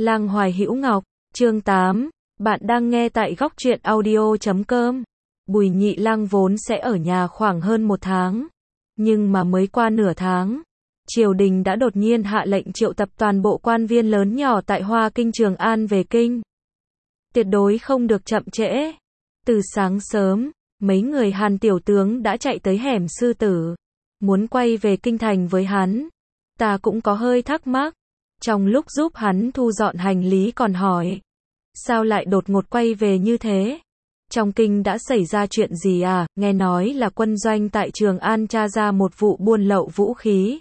Lang Hoài Hữu Ngọc, chương 8, bạn đang nghe tại góc truyện audio.com. Bùi Nhị Lang vốn sẽ ở nhà khoảng hơn 1 tháng, nhưng mà mới qua nửa tháng, triều đình đã đột nhiên hạ lệnh triệu tập toàn bộ quan viên lớn nhỏ tại Hoa Kinh Trường An về kinh. Tuyệt đối không được chậm trễ. Từ sáng sớm, mấy người Hàn tiểu tướng đã chạy tới hẻm Sư Tử, muốn quay về kinh thành với hắn. Ta cũng có hơi thắc mắc. Trong lúc giúp hắn thu dọn hành lý còn hỏi, sao lại đột ngột quay về như thế? Trong kinh đã xảy ra chuyện gì à? Nghe nói là quân doanh tại Trường An tra ra một vụ buôn lậu vũ khí.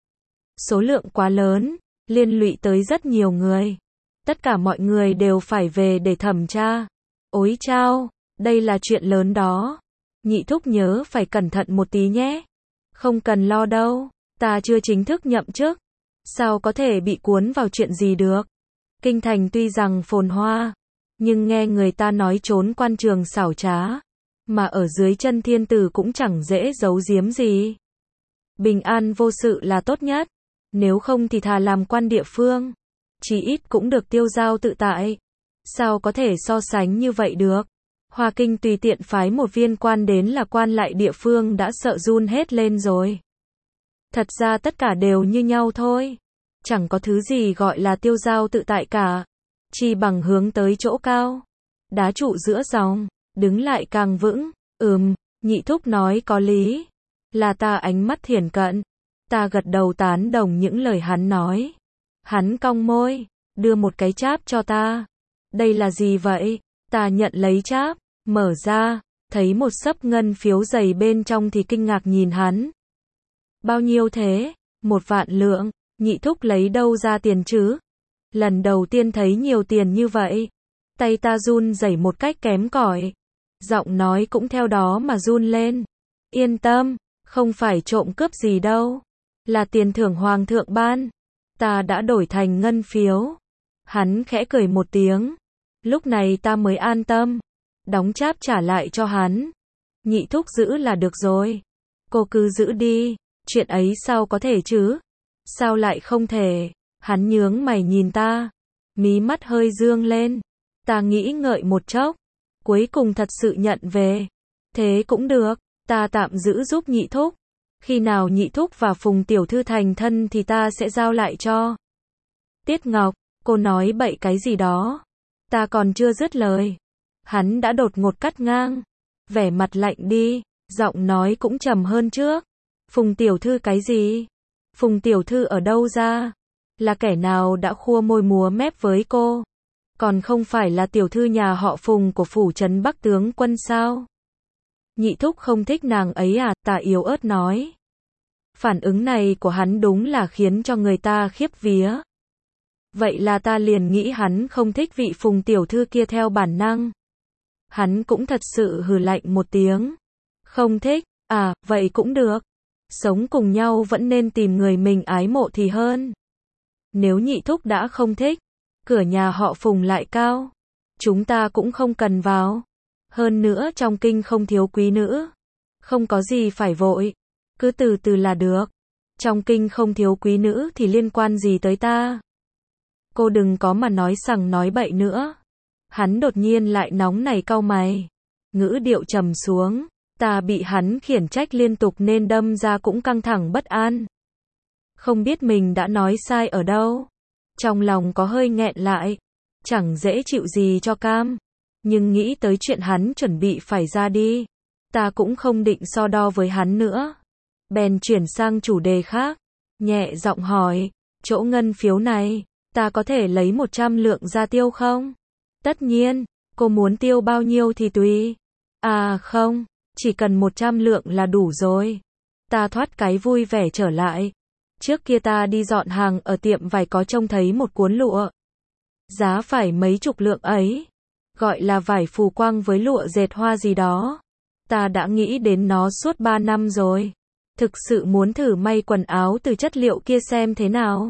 Số lượng quá lớn, liên lụy tới rất nhiều người. Tất cả mọi người đều phải về để thẩm tra. Ôi chao, đây là chuyện lớn đó. Nhị thúc nhớ phải cẩn thận một tí nhé. Không cần lo đâu, ta chưa chính thức nhậm chức. Sao có thể bị cuốn vào chuyện gì được? Kinh thành tuy rằng phồn hoa, nhưng nghe người ta nói trốn quan trường xảo trá, mà ở dưới chân thiên tử cũng chẳng dễ giấu giếm gì. Bình an vô sự là tốt nhất, nếu không thì thà làm quan địa phương, chí ít cũng được tiêu dao tự tại. Sao có thể so sánh như vậy được? Hoa Kinh tùy tiện phái một viên quan đến là quan lại địa phương đã sợ run hết lên rồi. Thật ra tất cả đều như nhau thôi. Chẳng có thứ gì gọi là tiêu dao tự tại cả. Chi bằng hướng tới chỗ cao. Đá trụ giữa dòng, đứng lại càng vững. Nhị thúc nói có lý. Là ta ánh mắt thiển cận. Ta gật đầu tán đồng những lời hắn nói. Hắn cong môi, đưa một cái cháp cho ta. Đây là gì vậy? Ta nhận lấy cháp, mở ra, thấy một xấp ngân phiếu dày bên trong thì kinh ngạc nhìn hắn. Bao nhiêu thế? 1.000.000 lượng. Nhị thúc lấy đâu ra tiền chứ? Lần đầu tiên thấy nhiều tiền như vậy. Tay ta run rẩy một cách kém cỏi. Giọng nói cũng theo đó mà run lên. Yên tâm, không phải trộm cướp gì đâu. Là tiền thưởng hoàng thượng ban. Ta đã đổi thành ngân phiếu. Hắn khẽ cười một tiếng. Lúc này ta mới an tâm. Đóng cháp trả lại cho hắn. Nhị thúc giữ là được rồi. Cô cứ giữ đi. Chuyện ấy sao có thể chứ? Sao lại không thể? Hắn nhướng mày nhìn ta. Mí mắt hơi dương lên. Ta nghĩ ngợi một chốc. Cuối cùng thật sự nhận về. Thế cũng được. Ta tạm giữ giúp nhị thúc. Khi nào nhị thúc và Phùng tiểu thư thành thân thì ta sẽ giao lại cho. Tiết Ngọc, cô nói bậy cái gì đó. Ta còn chưa dứt lời. Hắn đã đột ngột cắt ngang. Vẻ mặt lạnh đi. Giọng nói cũng trầm hơn trước. Phùng tiểu thư cái gì? Phùng tiểu thư ở đâu ra? Là kẻ nào đã khua môi múa mép với cô? Còn không phải là tiểu thư nhà họ Phùng của phủ trấn Bắc tướng quân sao? Nhị thúc không thích nàng ấy à? Ta yếu ớt nói. Phản ứng này của hắn đúng là khiến cho người ta khiếp vía. Vậy là ta liền nghĩ hắn không thích vị Phùng tiểu thư kia theo bản năng. Hắn cũng thật sự hừ lạnh một tiếng. Không thích, à, vậy cũng được. Sống cùng nhau vẫn nên tìm người mình ái mộ thì hơn. Nếu nhị thúc đã không thích, cửa nhà họ Phùng lại cao. Chúng ta cũng không cần vào. Hơn nữa trong kinh không thiếu quý nữ. Không có gì phải vội. Cứ từ từ là được. Trong kinh không thiếu quý nữ thì liên quan gì tới ta? Cô đừng có mà nói sằng nói bậy nữa. Hắn đột nhiên lại nóng nảy cau mày. Ngữ điệu trầm xuống. Ta bị hắn khiển trách liên tục nên đâm ra cũng căng thẳng bất an. Không biết mình đã nói sai ở đâu. Trong lòng có hơi nghẹn lại. Chẳng dễ chịu gì cho cam. Nhưng nghĩ tới chuyện hắn chuẩn bị phải ra đi. Ta cũng không định so đo với hắn nữa. Bèn chuyển sang chủ đề khác. Nhẹ giọng hỏi. Chỗ ngân phiếu này, ta có thể lấy 100 lượng ra tiêu không? Tất nhiên, cô muốn tiêu bao nhiêu thì tùy. À không. Chỉ cần 100 lượng là đủ rồi. Ta thoát cái vui vẻ trở lại. Trước kia ta đi dọn hàng ở tiệm vải có trông thấy một cuốn lụa. Giá phải mấy chục lượng ấy. Gọi là vải phù quang với lụa dệt hoa gì đó. Ta đã nghĩ đến nó suốt 3 năm rồi. Thực sự muốn thử may quần áo từ chất liệu kia xem thế nào.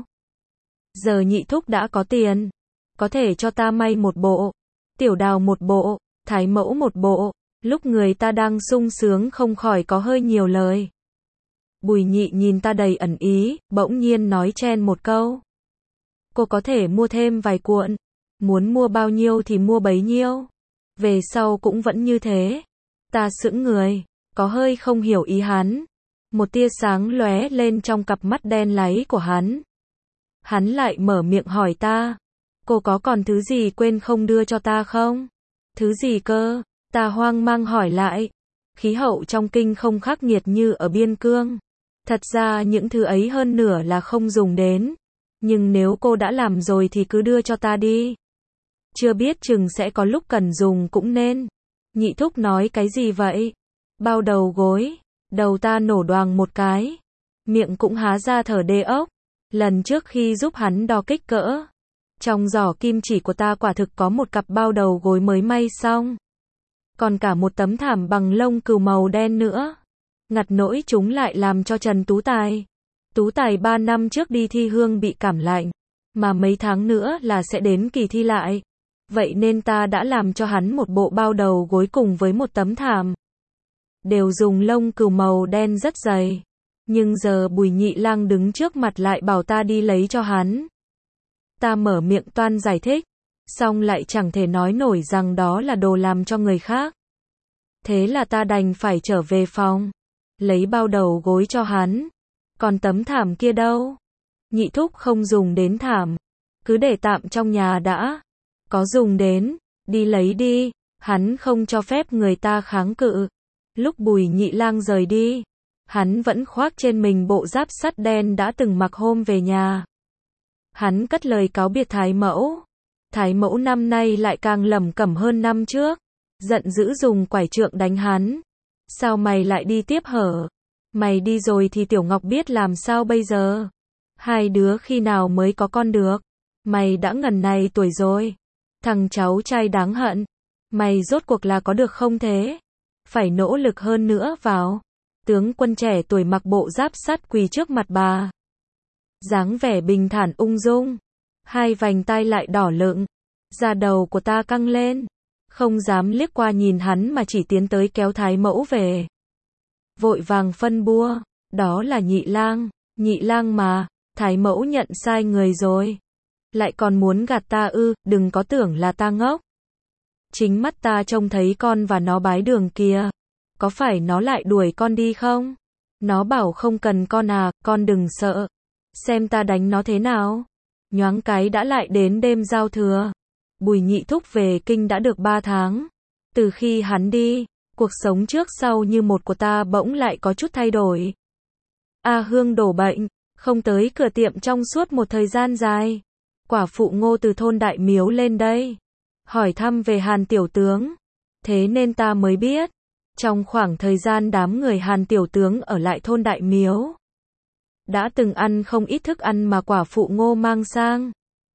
Giờ nhị thúc đã có tiền. Có thể cho ta may một bộ. Tiểu Đào một bộ. Thái Mẫu một bộ. Lúc người ta đang sung sướng không khỏi có hơi nhiều lời. Bùi Nhị nhìn ta đầy ẩn ý, bỗng nhiên nói chen một câu. cô có thể mua thêm vài cuộn. Muốn mua bao nhiêu thì mua bấy nhiêu. Về sau cũng vẫn như thế. Ta sững người, có hơi không hiểu ý hắn. Một tia sáng lóe lên trong cặp mắt đen láy của hắn. Hắn lại mở miệng hỏi ta. Cô có còn thứ gì quên không đưa cho ta không? Thứ gì cơ? Ta hoang mang hỏi lại. Khí hậu trong kinh không khắc nghiệt như ở biên cương. Thật ra những thứ ấy hơn nửa là không dùng đến. Nhưng nếu cô đã làm rồi thì cứ đưa cho ta đi. Chưa biết chừng sẽ có lúc cần dùng cũng nên. Nhị thúc nói cái gì vậy? Bao đầu gối. Đầu ta nổ đoàng một cái. Miệng cũng há ra thở đê ốc. Lần trước khi giúp hắn đo kích cỡ. Trong giỏ kim chỉ của ta quả thực có một cặp bao đầu gối mới may xong. Còn cả một tấm thảm bằng lông cừu màu đen nữa. Ngặt nỗi chúng lại làm cho Trần Tú Tài. Tú Tài 3 năm trước đi thi hương bị cảm lạnh. Mà mấy tháng nữa là sẽ đến kỳ thi lại. Vậy nên ta đã làm cho hắn một bộ bao đầu gối cùng với một tấm thảm. Đều dùng lông cừu màu đen rất dày. Nhưng giờ Bùi Nhị Lang đứng trước mặt lại bảo ta đi lấy cho hắn. Ta mở miệng toan giải thích. Xong lại chẳng thể nói nổi rằng đó là đồ làm cho người khác. Thế là ta đành phải trở về phòng. Lấy bao đầu gối cho hắn. Còn tấm thảm kia đâu? Nhị thúc không dùng đến thảm. Cứ để tạm trong nhà đã. Có dùng đến, đi lấy đi. Hắn không cho phép người ta kháng cự. Lúc Bùi Nhị Lang rời đi, hắn vẫn khoác trên mình bộ giáp sắt đen đã từng mặc hôm về nhà. Hắn cất lời cáo biệt Thái Mẫu. Thái Mẫu năm nay lại càng lẩm cẩm hơn năm trước. Giận dữ dùng quải trượng đánh hắn. Sao mày lại đi tiếp hở? Mày đi rồi thì Tiểu Ngọc biết làm sao bây giờ? Hai đứa khi nào mới có con được? Mày đã ngần này tuổi rồi. Thằng cháu trai đáng hận. Mày rốt cuộc là có được không thế? Phải nỗ lực hơn nữa vào. Tướng quân trẻ tuổi mặc bộ giáp sắt quỳ trước mặt bà. Dáng vẻ bình thản ung dung. Hai vành tai lại đỏ lựng. Da đầu của ta căng lên. Không dám liếc qua nhìn hắn mà chỉ tiến tới kéo Thái Mẫu về. Vội vàng phân bua. Đó là Nhị Lang. Nhị Lang mà. Thái Mẫu nhận sai người rồi. Lại còn muốn gạt ta ư? Đừng có tưởng là ta ngốc. Chính mắt ta trông thấy con và nó bái đường kìa. Có phải nó lại đuổi con đi không? Nó bảo không cần con à, con đừng sợ. Xem ta đánh nó thế nào. Nhoáng cái đã lại đến đêm giao thừa. Bùi Nhị thúc về kinh đã được 3 tháng. Từ khi hắn đi, cuộc sống trước sau như một của ta bỗng lại có chút thay đổi. A Hương đổ bệnh, không tới cửa tiệm trong suốt một thời gian dài. Quả phụ Ngô từ thôn Đại Miếu lên đây. Hỏi thăm về Hàn tiểu tướng. Thế nên ta mới biết. Trong khoảng thời gian đám người Hàn tiểu tướng ở lại thôn Đại Miếu. Đã từng ăn không ít thức ăn mà quả phụ Ngô mang sang.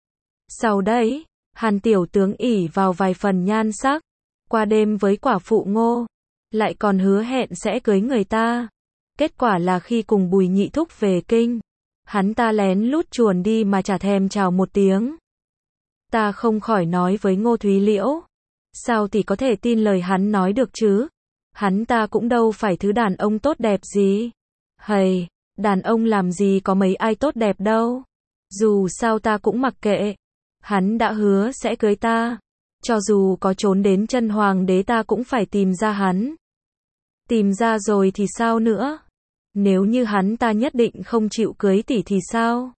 Sau đấy, Hàn tiểu tướng ỷ vào vài phần nhan sắc. Qua đêm với quả phụ Ngô. Lại còn hứa hẹn sẽ cưới người ta. Kết quả là khi cùng Bùi Nhị thúc về kinh. Hắn ta lén lút chuồn đi mà chả thèm chào một tiếng. Ta không khỏi nói với Ngô Thúy Liễu. Sao thì có thể tin lời hắn nói được chứ? Hắn ta cũng đâu phải thứ đàn ông tốt đẹp gì. Hầy, đàn ông làm gì có mấy ai tốt đẹp đâu. Dù sao ta cũng mặc kệ. Hắn đã hứa sẽ cưới ta. Cho dù có trốn đến chân hoàng đế ta cũng phải tìm ra hắn. Tìm ra rồi thì sao nữa? Nếu như hắn ta nhất định không chịu cưới tỷ thì sao?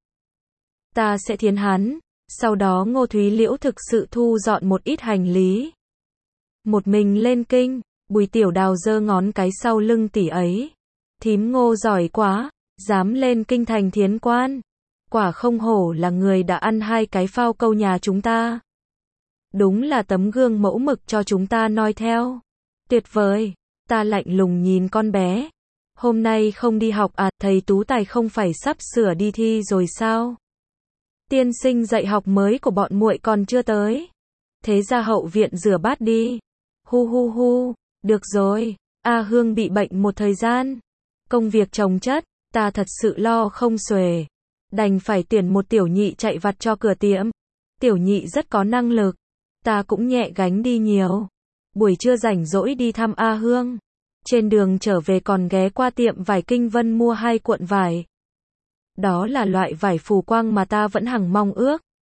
Ta sẽ thiến hắn. Sau đó Ngô Thúy Liễu thực sự thu dọn một ít hành lý. Một mình lên kinh. Bùi Tiểu Đào giơ ngón cái sau lưng tỷ ấy. Thím Ngô giỏi quá. Dám lên kinh thành thiến quan. Quả không hổ là người đã ăn 2 cái phao câu nhà chúng ta. Đúng là tấm gương mẫu mực cho chúng ta noi theo. Tuyệt vời. Ta lạnh lùng nhìn con bé. Hôm nay không đi học à? Thầy Tú Tài không phải sắp sửa đi thi rồi sao? Tiên sinh dạy học mới của bọn muội còn chưa tới. Thế ra hậu viện rửa bát đi. Hu hu hu. Được rồi. A Hương bị bệnh một thời gian. Công việc chồng chất. Ta thật sự lo không xuể. Đành phải tuyển một tiểu nhị chạy vặt cho cửa tiệm. Tiểu nhị rất có năng lực. Ta cũng nhẹ gánh đi nhiều. Buổi trưa rảnh rỗi đi thăm A Hương. Trên đường trở về còn ghé qua tiệm vải Kinh Vân mua 2 cuộn vải. Đó là loại vải phù quang mà ta vẫn hằng mong ước.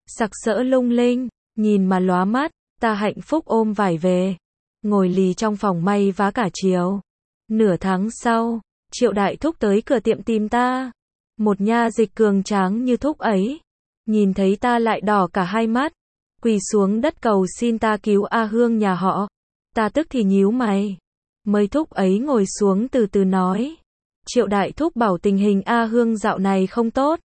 sặc sỡ lung linh, nhìn mà lóa mắt, ta hạnh phúc ôm vải về, ngồi lì trong phòng may vá cả chiều. Nửa tháng sau, Triệu đại thúc tới cửa tiệm tìm ta. Một nha dịch cường tráng như thúc ấy, nhìn thấy ta lại đỏ cả hai mắt, quỳ xuống đất cầu xin ta cứu A Hương nhà họ. Ta tức thì nhíu mày. Mấy thúc ấy ngồi xuống từ từ nói. Triệu đại thúc bảo tình hình A Hương dạo này không tốt.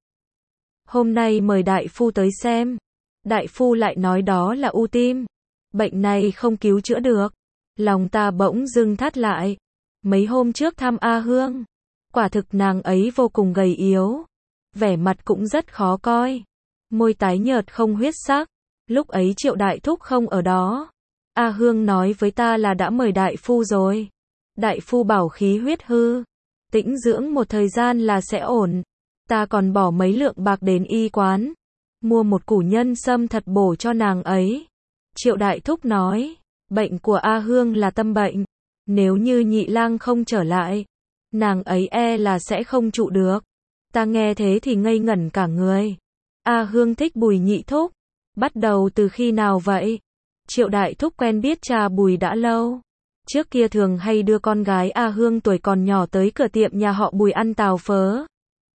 Hôm nay mời đại phu tới xem. Đại phu lại nói đó là u tim. Bệnh này không cứu chữa được. Lòng ta bỗng dưng thắt lại. Mấy hôm trước thăm A Hương, quả thực nàng ấy vô cùng gầy yếu. Vẻ mặt cũng rất khó coi. Môi tái nhợt không huyết sắc. Lúc ấy Triệu đại thúc không ở đó. A Hương nói với ta là đã mời đại phu rồi. Đại phu bảo khí huyết hư, tĩnh dưỡng một thời gian là sẽ ổn. Ta còn bỏ mấy lượng bạc đến y quán, mua một củ nhân sâm thật bổ cho nàng ấy. Triệu đại thúc nói, bệnh của A Hương là tâm bệnh. Nếu như nhị lang không trở lại, nàng ấy e là sẽ không trụ được. Ta nghe thế thì ngây ngẩn cả người. A Hương thích Bùi nhị thúc. Bắt đầu từ khi nào vậy? Triệu đại thúc quen biết cha Bùi đã lâu. Trước kia thường hay đưa con gái A Hương tuổi còn nhỏ tới cửa tiệm nhà họ Bùi ăn tàu phớ.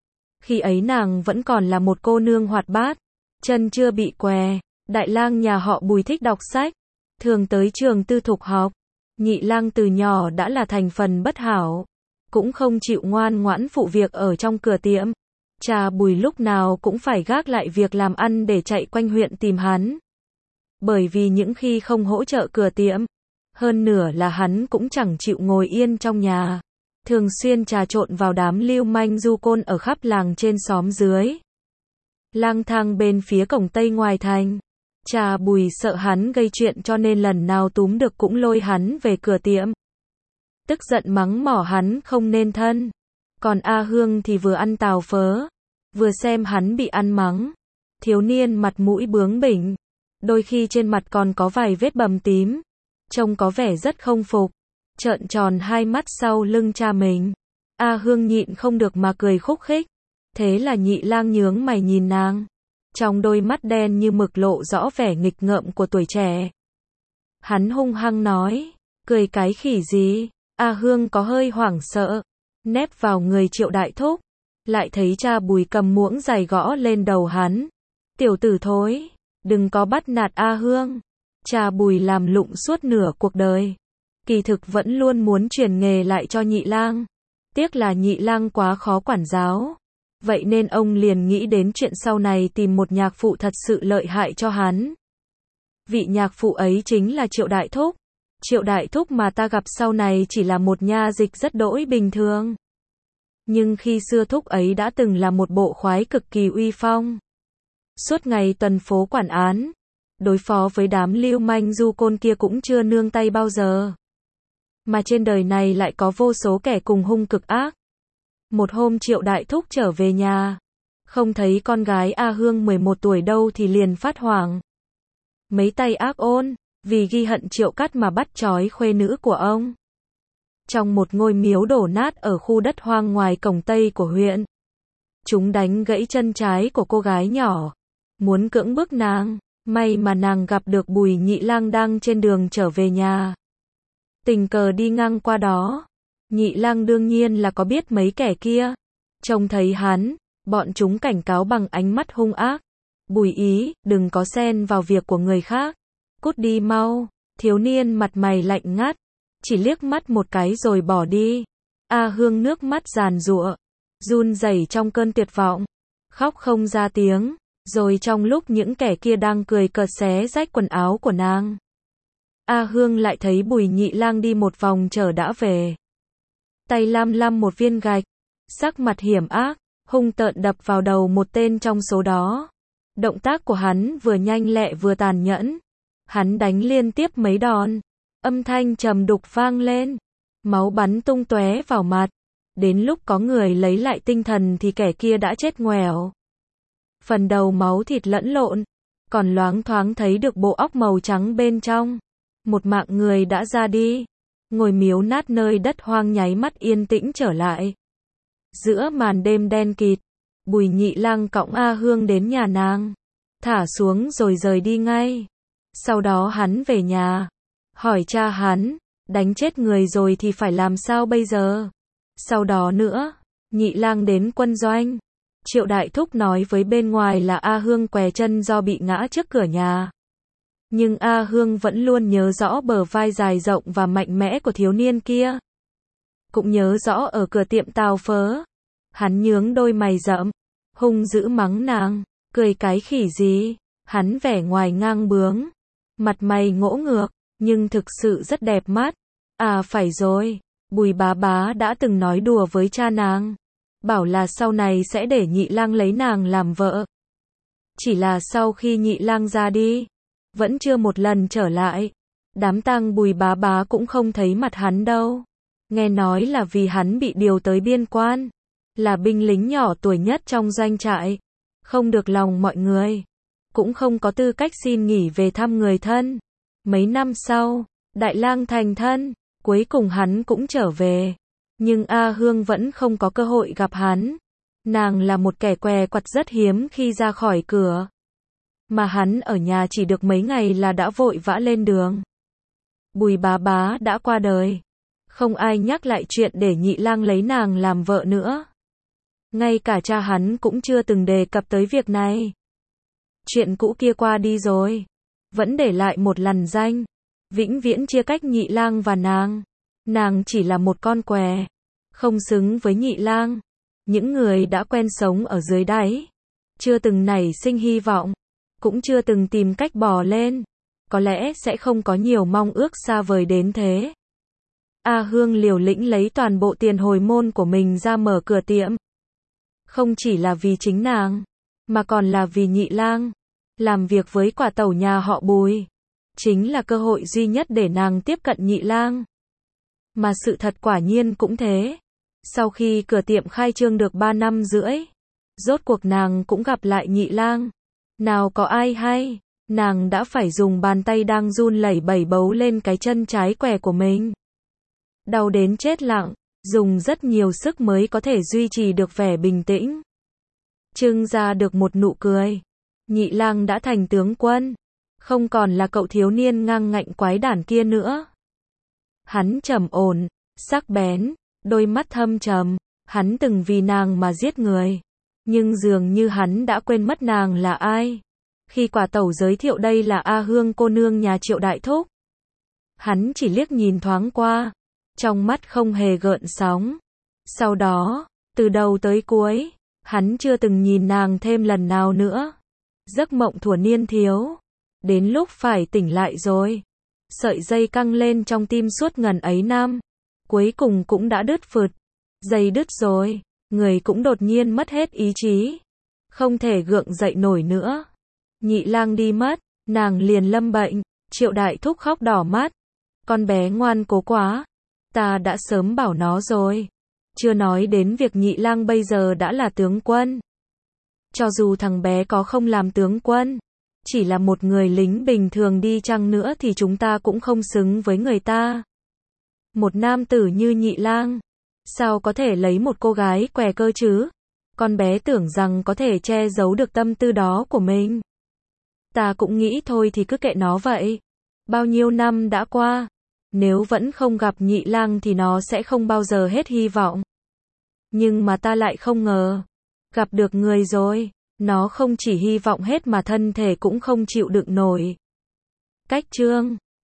Khi ấy nàng vẫn còn là một cô nương hoạt bát, chân chưa bị què. Đại lang nhà họ Bùi thích đọc sách, thường tới trường tư thục học. Nhị lang từ nhỏ đã là thành phần bất hảo, cũng không chịu ngoan ngoãn phụ việc ở trong cửa tiệm. Cha Bùi lúc nào cũng phải gác lại việc làm ăn để chạy quanh huyện tìm hắn. Bởi vì những khi không hỗ trợ cửa tiệm, hơn nửa là hắn cũng chẳng chịu ngồi yên trong nhà, thường xuyên trà trộn vào đám lưu manh du côn ở khắp làng trên xóm dưới. Lang thang bên phía cổng tây ngoài thành. Cha Bùi sợ hắn gây chuyện cho nên lần nào túm được cũng lôi hắn về cửa tiệm. Tức giận mắng mỏ hắn không nên thân. Còn A Hương thì vừa ăn tàu phớ, vừa xem hắn bị ăn mắng. Thiếu niên mặt mũi bướng bỉnh, đôi khi trên mặt còn có vài vết bầm tím, trông có vẻ rất không phục, trợn tròn hai mắt sau lưng cha mình. A Hương nhịn không được mà cười khúc khích. Thế là nhị lang nhướng mày nhìn nàng, trong đôi mắt đen như mực lộ rõ vẻ nghịch ngợm của tuổi trẻ. Hắn hung hăng nói, cười cái khỉ gì? A Hương có hơi hoảng sợ, nép vào người Triệu đại thúc, lại thấy cha Bùi cầm muỗng dài gõ lên đầu hắn. Tiểu tử thối, đừng có bắt nạt A Hương. Cha Bùi làm lụng suốt nửa cuộc đời, kỳ thực vẫn luôn muốn truyền nghề lại cho nhị lang. Tiếc là nhị lang quá khó quản giáo. Vậy nên ông liền nghĩ đến chuyện sau này tìm một nhạc phụ thật sự lợi hại cho hắn. Vị nhạc phụ ấy chính là Triệu đại thúc. Triệu đại thúc mà ta gặp sau này chỉ là một nha dịch rất đỗi bình thường. Nhưng khi xưa thúc ấy đã từng là một bộ khoái cực kỳ uy phong. Suốt ngày tuần phố quản án, đối phó với đám lưu manh du côn kia cũng chưa nương tay bao giờ. Mà trên đời này lại có vô số kẻ cùng hung cực ác. Một hôm Triệu đại thúc trở về nhà, không thấy con gái A Hương 11 tuổi đâu thì liền phát hoảng. Mấy tay ác ôn, vì ghi hận Triệu Cắt mà bắt trói khuê nữ của ông. Trong một ngôi miếu đổ nát ở khu đất hoang ngoài cổng Tây của huyện, chúng đánh gãy chân trái của cô gái nhỏ, muốn cưỡng bức nàng. May mà nàng gặp được Bùi nhị lang đang trên đường trở về nhà, tình cờ đi ngang qua đó. Nhị lang đương nhiên là có biết mấy kẻ kia. Trông thấy hắn, bọn chúng cảnh cáo bằng ánh mắt hung ác. Bùi ý, đừng có xen vào việc của người khác. Cút đi mau. Thiếu niên mặt mày lạnh ngắt, chỉ liếc mắt một cái rồi bỏ đi. A Hương nước mắt giàn giụa, run rẩy trong cơn tuyệt vọng, khóc không ra tiếng. Rồi trong lúc những kẻ kia đang cười cợt xé rách quần áo của nàng, A Hương lại thấy Bùi nhị lang đi một vòng trở đã về. Tay lam lăm một viên gạch, sắc mặt hiểm ác, hung tợn đập vào đầu một tên trong số đó. Động tác của hắn vừa nhanh lẹ vừa tàn nhẫn. Hắn đánh liên tiếp mấy đòn, âm thanh trầm đục vang lên, máu bắn tung tóe vào mặt. Đến lúc có người lấy lại tinh thần thì kẻ kia đã chết ngoẻo. Phần đầu máu thịt lẫn lộn, còn loáng thoáng thấy được bộ óc màu trắng bên trong. Một mạng người đã ra đi. Ngôi miếu nát nơi đất hoang nháy mắt yên tĩnh trở lại. Giữa màn đêm đen kịt, Bùi nhị lang cõng A Hương đến nhà nàng. thả xuống rồi rời đi ngay. Sau đó hắn về nhà, hỏi cha hắn, đánh chết người rồi thì phải làm sao bây giờ? Sau đó nữa, Nhị Lang đến quân doanh. Triệu Đại Thúc nói với bên ngoài là A Hương què chân do bị ngã trước cửa nhà. Nhưng A Hương vẫn luôn nhớ rõ bờ vai dài rộng và mạnh mẽ của thiếu niên kia. Cũng nhớ rõ ở cửa tiệm tàu phớ. Hắn nhướng đôi mày rậm, hung dữ mắng nàng, cười cái khỉ gì? Hắn vẻ ngoài ngang bướng, mặt mày ngỗ ngược, nhưng thực sự rất đẹp mắt. À phải rồi, Bùi bá bá đã từng nói đùa với cha nàng, bảo là sau này sẽ để Nhị Lang lấy nàng làm vợ. Chỉ là sau khi Nhị Lang ra đi, vẫn chưa một lần trở lại. Đám tang Bùi bá bá cũng không thấy mặt hắn đâu. Nghe nói là vì hắn bị điều tới biên quan, là binh lính nhỏ tuổi nhất trong doanh trại, không được lòng mọi người, cũng không có tư cách xin nghỉ về thăm người thân. Mấy năm sau, Đại Lang thành thân, cuối cùng hắn cũng trở về, nhưng A Hương vẫn không có cơ hội gặp hắn. Nàng là một kẻ què quặt rất hiếm khi ra khỏi cửa, mà hắn ở nhà chỉ được mấy ngày là đã vội vã lên đường. Bùi bá bá đã qua đời, không ai nhắc lại chuyện để Nhị Lang lấy nàng làm vợ nữa. Ngay cả cha hắn cũng chưa từng đề cập tới việc này. Chuyện cũ kia qua đi rồi, vẫn để lại một lằn ranh, vĩnh viễn chia cách Nhị Lang và nàng. Nàng chỉ là một con què, không xứng với Nhị Lang. Những người đã quen sống ở dưới đáy, chưa từng nảy sinh hy vọng, cũng chưa từng tìm cách bò lên, có lẽ sẽ không có nhiều mong ước xa vời đến thế. A Hương liều lĩnh lấy toàn bộ tiền hồi môn của mình ra mở cửa tiệm. Không chỉ là vì chính nàng, mà còn là vì Nhị Lang. Làm việc với quả tẩu nhà họ Bùi, chính là cơ hội duy nhất để nàng tiếp cận Nhị Lang. Mà sự thật quả nhiên cũng thế. Sau khi cửa tiệm khai trương được 3 năm rưỡi, rốt cuộc nàng cũng gặp lại Nhị Lang. Nào có ai hay, nàng đã phải dùng bàn tay đang run lẩy bẩy bấu lên cái chân trái què của mình. Đau đến chết lặng, dùng rất nhiều sức mới có thể duy trì được vẻ bình tĩnh. Trưng ra được một nụ cười. Nhị Lang đã thành tướng quân, không còn là cậu thiếu niên ngang ngạnh quái đản kia nữa. Hắn trầm ổn, sắc bén, đôi mắt thâm trầm, hắn từng vì nàng mà giết người, nhưng dường như hắn đã quên mất nàng là ai. Khi quả tẩu giới thiệu đây là A Hương cô nương nhà Triệu Đại Thúc, hắn chỉ liếc nhìn thoáng qua, trong mắt không hề gợn sóng. Sau đó, từ đầu tới cuối, hắn chưa từng nhìn nàng thêm lần nào nữa. Giấc mộng thuở niên thiếu, đến lúc phải tỉnh lại rồi. Sợi dây căng lên trong tim suốt ngần ấy năm, cuối cùng cũng đã đứt phượt. Dây đứt rồi, người cũng đột nhiên mất hết ý chí, không thể gượng dậy nổi nữa. Nhị Lang đi mất, nàng liền lâm bệnh. Triệu Đại Thúc khóc đỏ mắt. Con bé ngoan cố quá, ta đã sớm bảo nó rồi. Chưa nói đến việc Nhị Lang bây giờ đã là tướng quân. Cho dù thằng bé có không làm tướng quân, chỉ là một người lính bình thường đi chăng nữa thì chúng ta cũng không xứng với người ta. Một nam tử như Nhị Lang, sao có thể lấy một cô gái què cơ chứ? Con bé tưởng rằng có thể che giấu được tâm tư đó của mình. Ta cũng nghĩ thôi thì cứ kệ nó vậy. Bao nhiêu năm đã qua, nếu vẫn không gặp Nhị Lang thì nó sẽ không bao giờ hết hy vọng. Nhưng mà ta lại không ngờ, gặp được người rồi, nó không chỉ hy vọng hết mà thân thể cũng không chịu đựng nổi. Cách chương